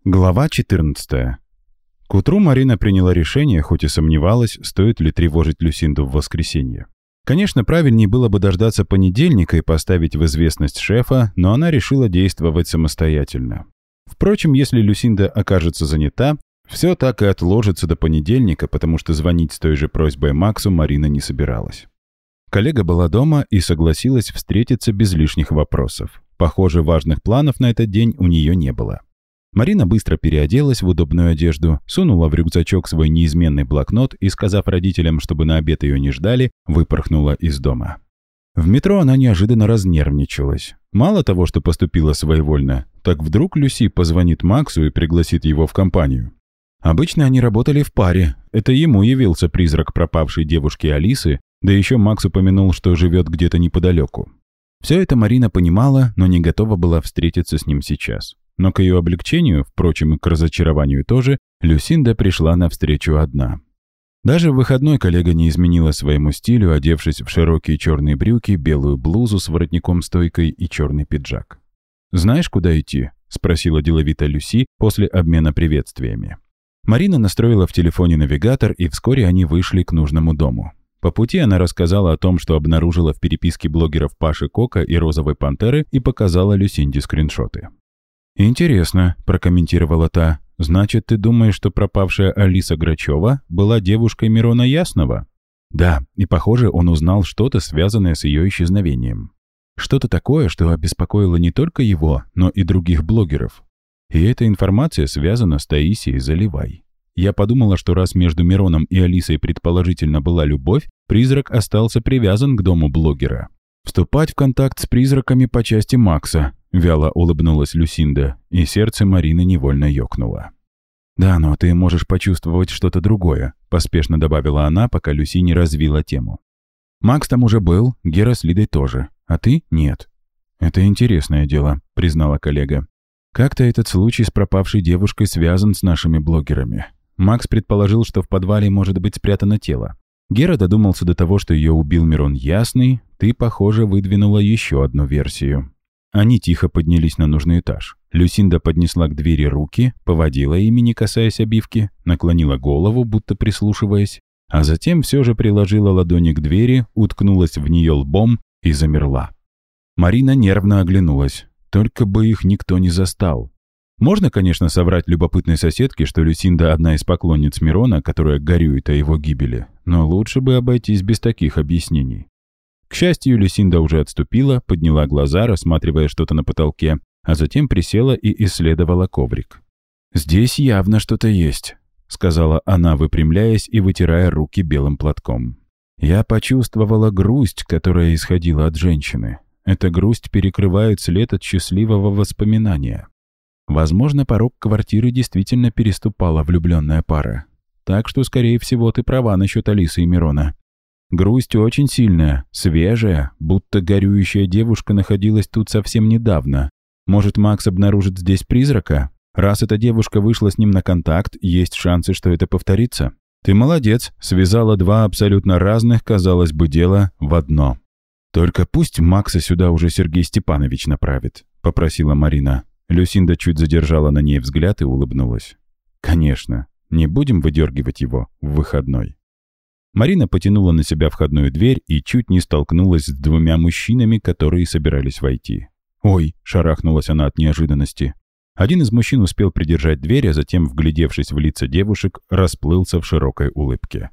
Глава 14. К утру Марина приняла решение, хоть и сомневалась, стоит ли тревожить Люсинду в воскресенье. Конечно, правильнее было бы дождаться понедельника и поставить в известность шефа, но она решила действовать самостоятельно. Впрочем, если Люсинда окажется занята, все так и отложится до понедельника, потому что звонить с той же просьбой Максу Марина не собиралась. Коллега была дома и согласилась встретиться без лишних вопросов. Похоже, важных планов на этот день у нее не было. Марина быстро переоделась в удобную одежду, сунула в рюкзачок свой неизменный блокнот и, сказав родителям, чтобы на обед ее не ждали, выпорхнула из дома. В метро она неожиданно разнервничалась. Мало того, что поступила своевольно, так вдруг Люси позвонит Максу и пригласит его в компанию. Обычно они работали в паре. Это ему явился призрак пропавшей девушки Алисы, да еще Макс упомянул, что живет где-то неподалеку. Все это Марина понимала, но не готова была встретиться с ним сейчас. Но к ее облегчению, впрочем, и к разочарованию тоже, Люсинда пришла навстречу одна. Даже в выходной коллега не изменила своему стилю, одевшись в широкие черные брюки, белую блузу с воротником-стойкой и черный пиджак. «Знаешь, куда идти?» — спросила деловито Люси после обмена приветствиями. Марина настроила в телефоне навигатор, и вскоре они вышли к нужному дому. По пути она рассказала о том, что обнаружила в переписке блогеров Паши Кока и Розовой Пантеры, и показала Люсинде скриншоты. «Интересно», — прокомментировала та. «Значит, ты думаешь, что пропавшая Алиса Грачева была девушкой Мирона Ясного?» «Да, и, похоже, он узнал что-то, связанное с ее исчезновением. Что-то такое, что обеспокоило не только его, но и других блогеров. И эта информация связана с Таисией Заливай. Я подумала, что раз между Мироном и Алисой предположительно была любовь, призрак остался привязан к дому блогера. Вступать в контакт с призраками по части Макса», — вяло улыбнулась Люсинда, и сердце Марины невольно ёкнуло. «Да, но ты можешь почувствовать что-то другое», — поспешно добавила она, пока Люси не развила тему. «Макс там уже был, Гера с Лидой тоже, а ты — нет». «Это интересное дело», — признала коллега. «Как-то этот случай с пропавшей девушкой связан с нашими блогерами. Макс предположил, что в подвале может быть спрятано тело. Гера додумался до того, что ее убил Мирон Ясный, ты, похоже, выдвинула еще одну версию». Они тихо поднялись на нужный этаж. Люсинда поднесла к двери руки, поводила ими, не касаясь обивки, наклонила голову, будто прислушиваясь, а затем все же приложила ладони к двери, уткнулась в нее лбом и замерла. Марина нервно оглянулась. Только бы их никто не застал. Можно, конечно, соврать любопытной соседке, что Люсинда одна из поклонниц Мирона, которая горюет о его гибели, но лучше бы обойтись без таких объяснений. К счастью, Люсинда уже отступила, подняла глаза, рассматривая что-то на потолке, а затем присела и исследовала коврик. «Здесь явно что-то есть», — сказала она, выпрямляясь и вытирая руки белым платком. «Я почувствовала грусть, которая исходила от женщины. Эта грусть перекрывает след от счастливого воспоминания. Возможно, порог квартиры действительно переступала влюбленная пара. Так что, скорее всего, ты права насчет Алисы и Мирона. Грусть очень сильная, свежая, будто горюющая девушка находилась тут совсем недавно. Может, Макс обнаружит здесь призрака? Раз эта девушка вышла с ним на контакт, есть шансы, что это повторится. Ты молодец, связала два абсолютно разных, казалось бы, дела в одно. Только пусть Макса сюда уже Сергей Степанович направит», — попросила Марина. Люсинда чуть задержала на ней взгляд и улыбнулась. «Конечно, не будем выдергивать его в выходной». Марина потянула на себя входную дверь и чуть не столкнулась с двумя мужчинами, которые собирались войти. «Ой!» — шарахнулась она от неожиданности. Один из мужчин успел придержать дверь, а затем, вглядевшись в лица девушек, расплылся в широкой улыбке.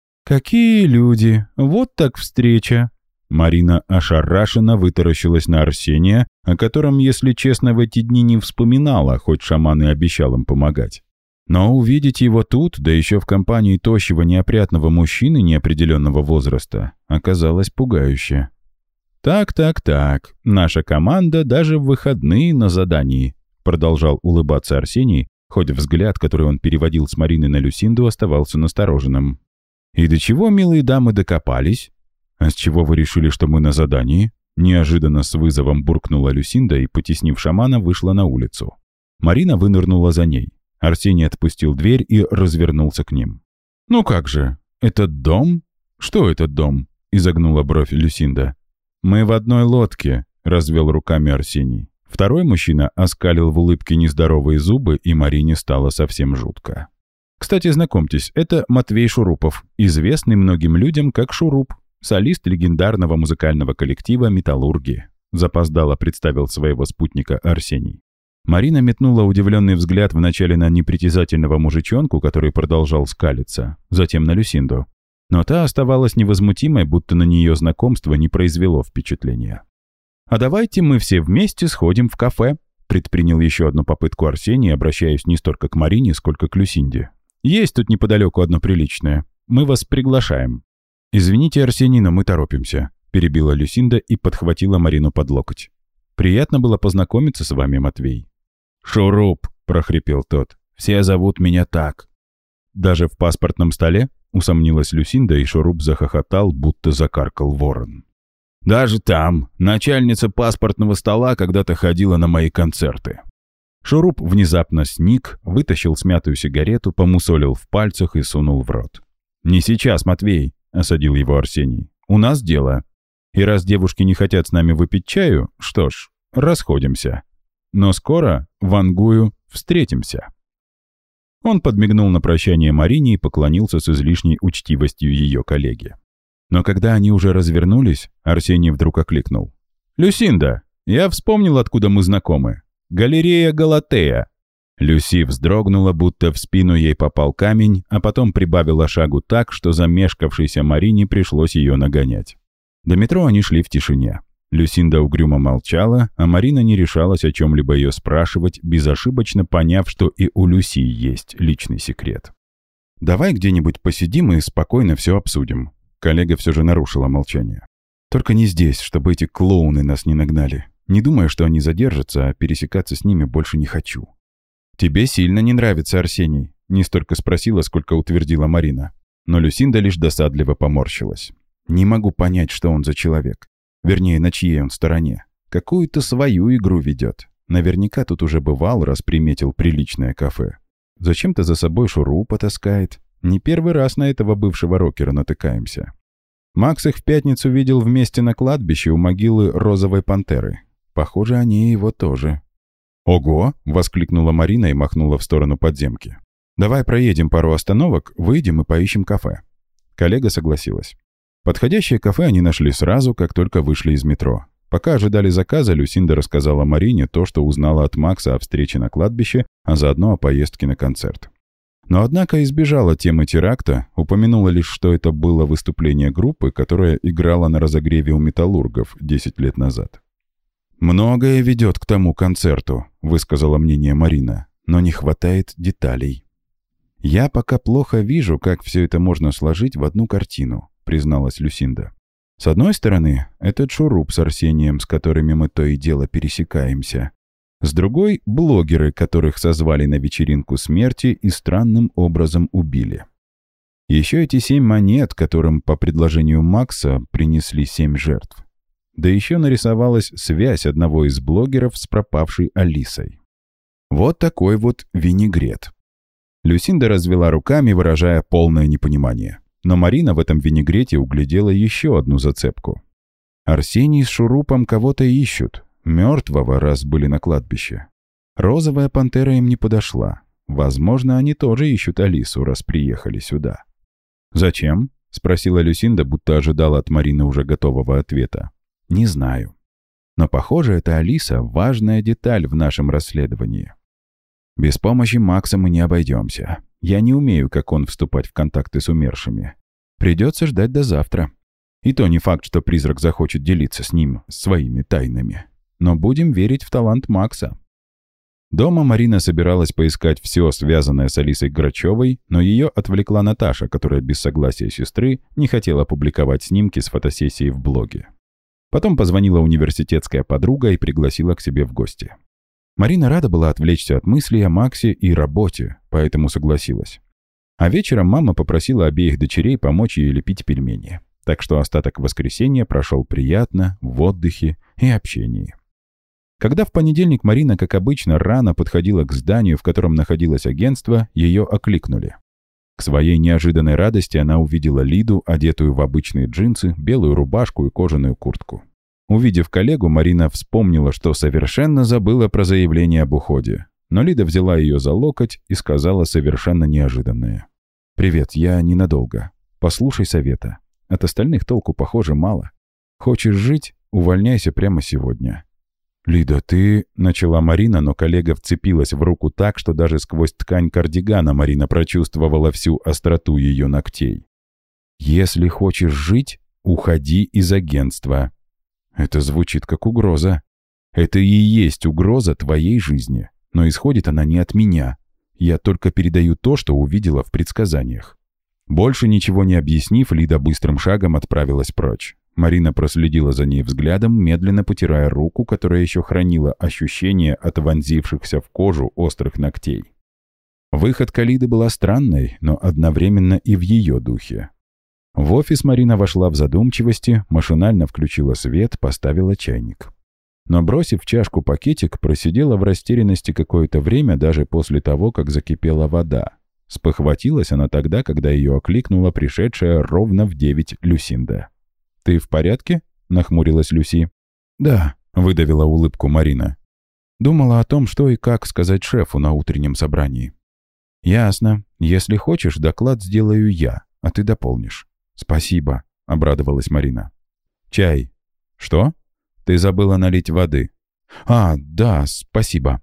«Какие люди! Вот так встреча!» Марина ошарашенно вытаращилась на Арсения, о котором, если честно, в эти дни не вспоминала, хоть шаман и обещал им помогать. Но увидеть его тут, да еще в компании тощего неопрятного мужчины неопределенного возраста, оказалось пугающе. «Так, наша команда даже в выходные на задании», продолжал улыбаться Арсений, хоть взгляд, который он переводил с Марины на Люсинду, оставался настороженным. «И до чего, милые дамы, докопались? А с чего вы решили, что мы на задании?» Неожиданно с вызовом буркнула Люсинда и, потеснив шамана, вышла на улицу. Марина вынырнула за ней. Арсений отпустил дверь и развернулся к ним. «Ну как же, этот дом? Что этот дом?» — изогнула бровь Люсинда. «Мы в одной лодке», — развел руками Арсений. Второй мужчина оскалил в улыбке нездоровые зубы, и Марине стало совсем жутко. Кстати, знакомьтесь, это Матвей Шурупов, известный многим людям как Шуруп, солист легендарного музыкального коллектива «Металлурги», запоздало представил своего спутника Арсений. Марина метнула удивленный взгляд вначале на непритязательного мужичонку, который продолжал скалиться, затем на Люсинду. Но та оставалась невозмутимой, будто на нее знакомство не произвело впечатления. «А давайте мы все вместе сходим в кафе», предпринял еще одну попытку Арсений, обращаясь не столько к Марине, сколько к Люсинде. «Есть тут неподалеку одно приличное. Мы вас приглашаем». «Извините, Арсений, но мы торопимся», перебила Люсинда и подхватила Марину под локоть. «Приятно было познакомиться с вами, Матвей». «Шуруп», прохрипел тот. «Все зовут меня так». «Даже в паспортном столе?» усомнилась Люсинда, и Шуруп захохотал, будто закаркал ворон. «Даже там. Начальница паспортного стола когда-то ходила на мои концерты». Шуруп внезапно сник, вытащил смятую сигарету, помусолил в пальцах и сунул в рот. «Не сейчас, Матвей», — осадил его Арсений. «У нас дело. И раз девушки не хотят с нами выпить чаю, что ж, расходимся. Но скоро в Ангую встретимся». Он подмигнул на прощание Марине и поклонился с излишней учтивостью ее коллеге. Но когда они уже развернулись, Арсений вдруг окликнул. «Люсинда, я вспомнил, откуда мы знакомы. Галерея Галатея». Люси вздрогнула, будто в спину ей попал камень, а потом прибавила шагу так, что замешкавшейся Марине пришлось ее нагонять. До метро они шли в тишине. Люсинда угрюмо молчала, а Марина не решалась о чем-либо ее спрашивать, безошибочно поняв, что и у Люси есть личный секрет. «Давай где-нибудь посидим и спокойно все обсудим». Коллега все же нарушила молчание. «Только не здесь, чтобы эти клоуны нас не нагнали. Не думаю, что они задержатся, а пересекаться с ними больше не хочу». «Тебе сильно не нравится Арсений?» Не столько спросила, сколько утвердила Марина. Но Люсинда лишь досадливо поморщилась. «Не могу понять, что он за человек. Вернее, на чьей он стороне. Какую-то свою игру ведет. Наверняка тут уже бывал, раз приметил приличное кафе. Зачем-то за собой Шурупа таскает. Не первый раз на этого бывшего рокера натыкаемся. Макс их в пятницу видел вместе на кладбище у могилы Розовой Пантеры. Похоже, они его тоже». «Ого!» — воскликнула Марина и махнула в сторону подземки. «Давай проедем пару остановок, выйдем и поищем кафе». Коллега согласилась. Подходящее кафе они нашли сразу, как только вышли из метро. Пока ожидали заказа, Люсинда рассказала Марине то, что узнала от Макса о встрече на кладбище, а заодно о поездке на концерт. Но однако избежала темы теракта, упомянула лишь, что это было выступление группы, которая играла на разогреве у металлургов 10 лет назад. «Многое ведет к тому концерту», — высказала мнение Марина, «но не хватает деталей». «Я пока плохо вижу, как все это можно сложить в одну картину», — призналась Люсинда. «С одной стороны, этот Шуруп с Арсением, с которыми мы то и дело пересекаемся. С другой — блогеры, которых созвали на вечеринку смерти и странным образом убили. Еще эти 7 монет, которым по предложению Макса принесли 7 жертв. Да еще нарисовалась связь одного из блогеров с пропавшей Алисой. Вот такой вот винегрет». Люсинда развела руками, выражая полное непонимание. Но Марина в этом винегрете углядела еще одну зацепку. Арсений с Шурупом кого-то ищут. Мертвого, раз были на кладбище. Розовая пантера им не подошла. Возможно, они тоже ищут Алису, раз приехали сюда. «Зачем?» — спросила Люсинда, будто ожидала от Марины уже готового ответа. «Не знаю. Но, похоже, эта Алиса — важная деталь в нашем расследовании. Без помощи Макса мы не обойдемся. Я не умею, как он, вступать в контакты с умершими. Придется ждать до завтра. И то не факт, что призрак захочет делиться с ним своими тайнами. Но будем верить в талант Макса». Дома Марина собиралась поискать все, связанное с Алисой Грачевой, но ее отвлекла Наташа, которая без согласия сестры не хотела публиковать снимки с фотосессии в блоге. Потом позвонила университетская подруга и пригласила к себе в гости. Марина рада была отвлечься от мыслей о Максе и работе, поэтому согласилась. А вечером мама попросила обеих дочерей помочь ей лепить пельмени. Так что остаток воскресенья прошел приятно, в отдыхе и общении. Когда в понедельник Марина, как обычно, рано подходила к зданию, в котором находилось агентство, ее окликнули. К своей неожиданной радости она увидела Лиду, одетую в обычные джинсы, белую рубашку и кожаную куртку. Увидев коллегу, Марина вспомнила, что совершенно забыла про заявление об уходе. Но Лида взяла ее за локоть и сказала совершенно неожиданное. «Привет, я ненадолго. Послушай совета. От остальных толку, похоже, мало. Хочешь жить? Увольняйся прямо сегодня». «Лида, ты...» — начала Марина, но коллега вцепилась в руку так, что даже сквозь ткань кардигана Марина прочувствовала всю остроту ее ногтей. «Если хочешь жить, уходи из агентства». Это звучит как угроза. Это и есть угроза твоей жизни. Но исходит она не от меня. Я только передаю то, что увидела в предсказаниях. Больше ничего не объяснив, Лида быстрым шагом отправилась прочь. Марина проследила за ней взглядом, медленно потирая руку, которая еще хранила ощущение от вонзившихся в кожу острых ногтей. Выходка Лиды была странной, но одновременно и в ее духе. В офис Марина вошла в задумчивости, машинально включила свет, поставила чайник. Но, бросив в чашку пакетик, просидела в растерянности какое-то время даже после того, как закипела вода. Спохватилась она тогда, когда ее окликнула пришедшая ровно в 9 Люсинда. «Ты в порядке?» — нахмурилась Люси. «Да», — выдавила улыбку Марина. Думала о том, что и как сказать шефу на утреннем собрании. «Ясно. Если хочешь, доклад сделаю я, а ты дополнишь». «Спасибо», — обрадовалась Марина. «Чай». «Что? Ты забыла налить воды». «А, да, спасибо».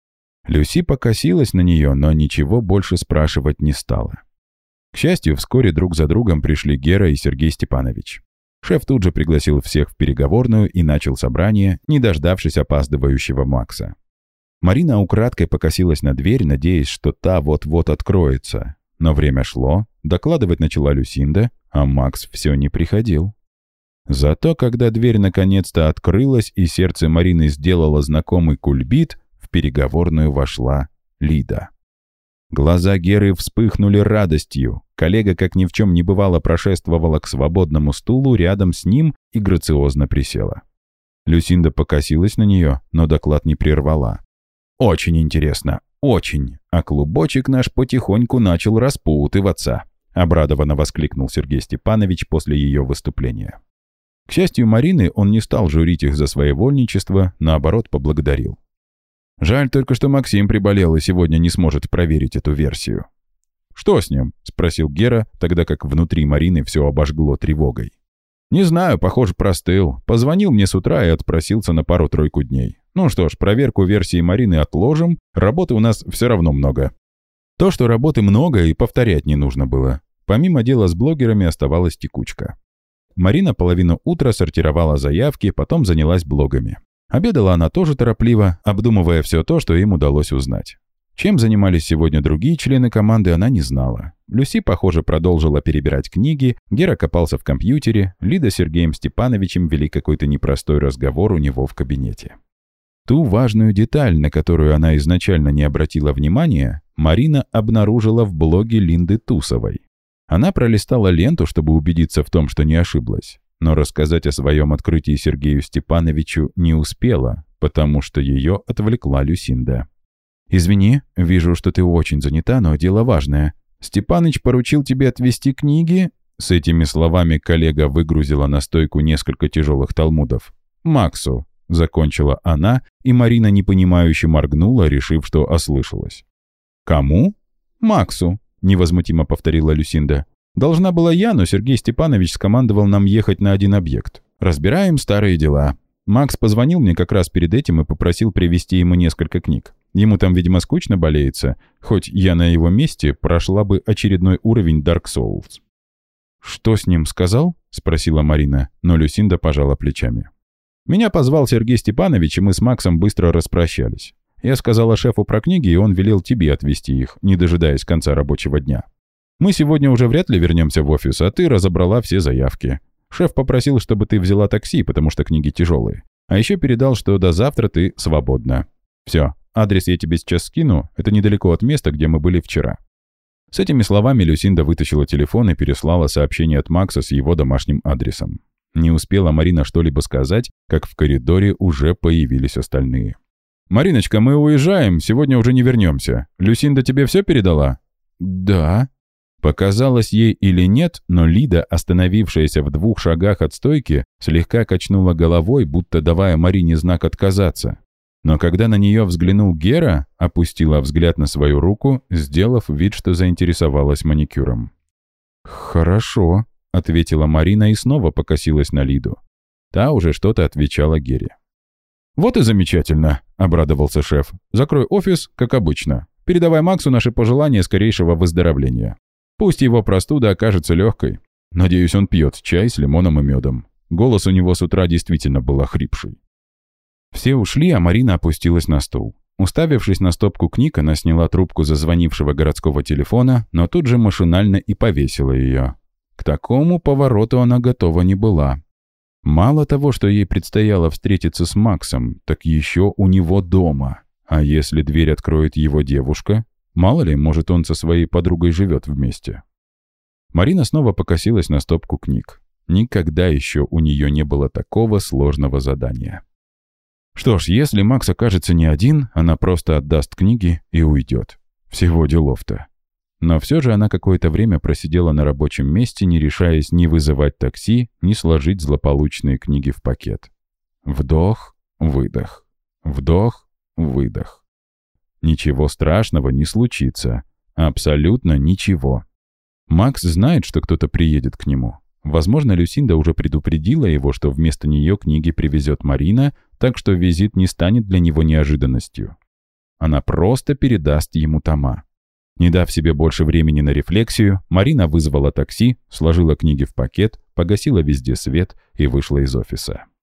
Люси покосилась на нее, но ничего больше спрашивать не стала. К счастью, вскоре друг за другом пришли Гера и Сергей Степанович. Шеф тут же пригласил всех в переговорную и начал собрание, не дождавшись опаздывающего Макса. Марина украдкой покосилась на дверь, надеясь, что та вот-вот откроется. Но время шло, докладывать начала Люсинда, а Макс все не приходил. Зато, когда дверь наконец-то открылась и сердце Марины сделало знакомый кульбит, в переговорную вошла Лида. Глаза Геры вспыхнули радостью. Коллега, как ни в чем не бывало, прошествовала к свободному стулу рядом с ним и грациозно присела. Люсинда покосилась на нее, но доклад не прервала. «Очень интересно, очень, а клубочек наш потихоньку начал распутываться», обрадованно воскликнул Сергей Степанович после ее выступления. К счастью Марины, он не стал журить их за своевольничество, наоборот, поблагодарил. «Жаль только, что Максим приболел и сегодня не сможет проверить эту версию». «Что с ним?» — спросил Гера, тогда как внутри Марины все обожгло тревогой. «Не знаю, похоже, простыл. Позвонил мне с утра и отпросился на пару-тройку дней. Ну что ж, проверку версии Марины отложим, работы у нас все равно много». То, что работы много, и повторять не нужно было. Помимо дела с блогерами оставалась текучка. Марина половину утра сортировала заявки, потом занялась блогами. Обедала она тоже торопливо, обдумывая все то, что им удалось узнать. Чем занимались сегодня другие члены команды, она не знала. Люси, похоже, продолжила перебирать книги, Гера копался в компьютере, Лида с Сергеем Степановичем вели какой-то непростой разговор у него в кабинете. Ту важную деталь, на которую она изначально не обратила внимания, Марина обнаружила в блоге Линды Тусовой. Она пролистала ленту, чтобы убедиться в том, что не ошиблась, но рассказать о своем открытии Сергею Степановичу не успела, потому что ее отвлекла Люсинда. «Извини, вижу, что ты очень занята, но дело важное. Степаныч поручил тебе отвезти книги?» С этими словами коллега выгрузила на стойку несколько тяжелых талмудов. «Максу», — закончила она, и Марина непонимающе моргнула, решив, что ослышалась. «Кому?» «Максу», — невозмутимо повторила Люсинда. «Должна была я, но Сергей Степанович скомандовал нам ехать на один объект. Разбираем старые дела. Макс позвонил мне как раз перед этим и попросил привезти ему несколько книг. Ему там, видимо, скучно болеется, хоть я на его месте прошла бы очередной уровень Dark Souls». «Что с ним сказал?» — спросила Марина, но Люсинда пожала плечами. «Меня позвал Сергей Степанович, и мы с Максом быстро распрощались. Я сказала шефу про книги, и он велел тебе отвезти их, не дожидаясь конца рабочего дня. Мы сегодня уже вряд ли вернемся в офис, а ты разобрала все заявки. Шеф попросил, чтобы ты взяла такси, потому что книги тяжелые. А еще передал, что до завтра ты свободна. Все, адрес я тебе сейчас скину, это недалеко от места, где мы были вчера». С этими словами Люсинда вытащила телефон и переслала сообщение от Макса с его домашним адресом. Не успела Марина что-либо сказать, как в коридоре уже появились остальные. «Мариночка, мы уезжаем, сегодня уже не вернемся. Люсинда тебе все передала?» «Да». Показалось ей или нет, но Лида, остановившаяся в 2 шагах от стойки, слегка качнула головой, будто давая Марине знак отказаться. Но когда на нее взглянул Гера, опустила взгляд на свою руку, сделав вид, что заинтересовалась маникюром. «Хорошо», — ответила Марина и снова покосилась на Лиду. Та уже что-то отвечала Гере. «Вот и замечательно», — обрадовался шеф. «Закрой офис, как обычно. Передавай Максу наши пожелания скорейшего выздоровления. Пусть его простуда окажется легкой. Надеюсь, он пьет чай с лимоном и медом. Голос у него с утра действительно был охрипший». Все ушли, а Марина опустилась на стул. Уставившись на стопку книг, она сняла трубку зазвонившего городского телефона, но тут же машинально и повесила ее. К такому повороту она готова не была. Мало того, что ей предстояло встретиться с Максом, так еще у него дома. А если дверь откроет его девушка? Мало ли, может, он со своей подругой живет вместе. Марина снова покосилась на стопку книг. Никогда еще у нее не было такого сложного задания. Что ж, если Макс окажется не один, она просто отдаст книги и уйдет. Всего делов-то. Но все же она какое-то время просидела на рабочем месте, не решаясь ни вызывать такси, ни сложить злополучные книги в пакет. Вдох, выдох. Вдох, выдох. Ничего страшного не случится. Абсолютно ничего. Макс знает, что кто-то приедет к нему. Возможно, Люсинда уже предупредила его, что вместо нее книги привезет Марина, так что визит не станет для него неожиданностью. Она просто передаст ему тома. Не дав себе больше времени на рефлексию, Марина вызвала такси, сложила книги в пакет, погасила везде свет и вышла из офиса.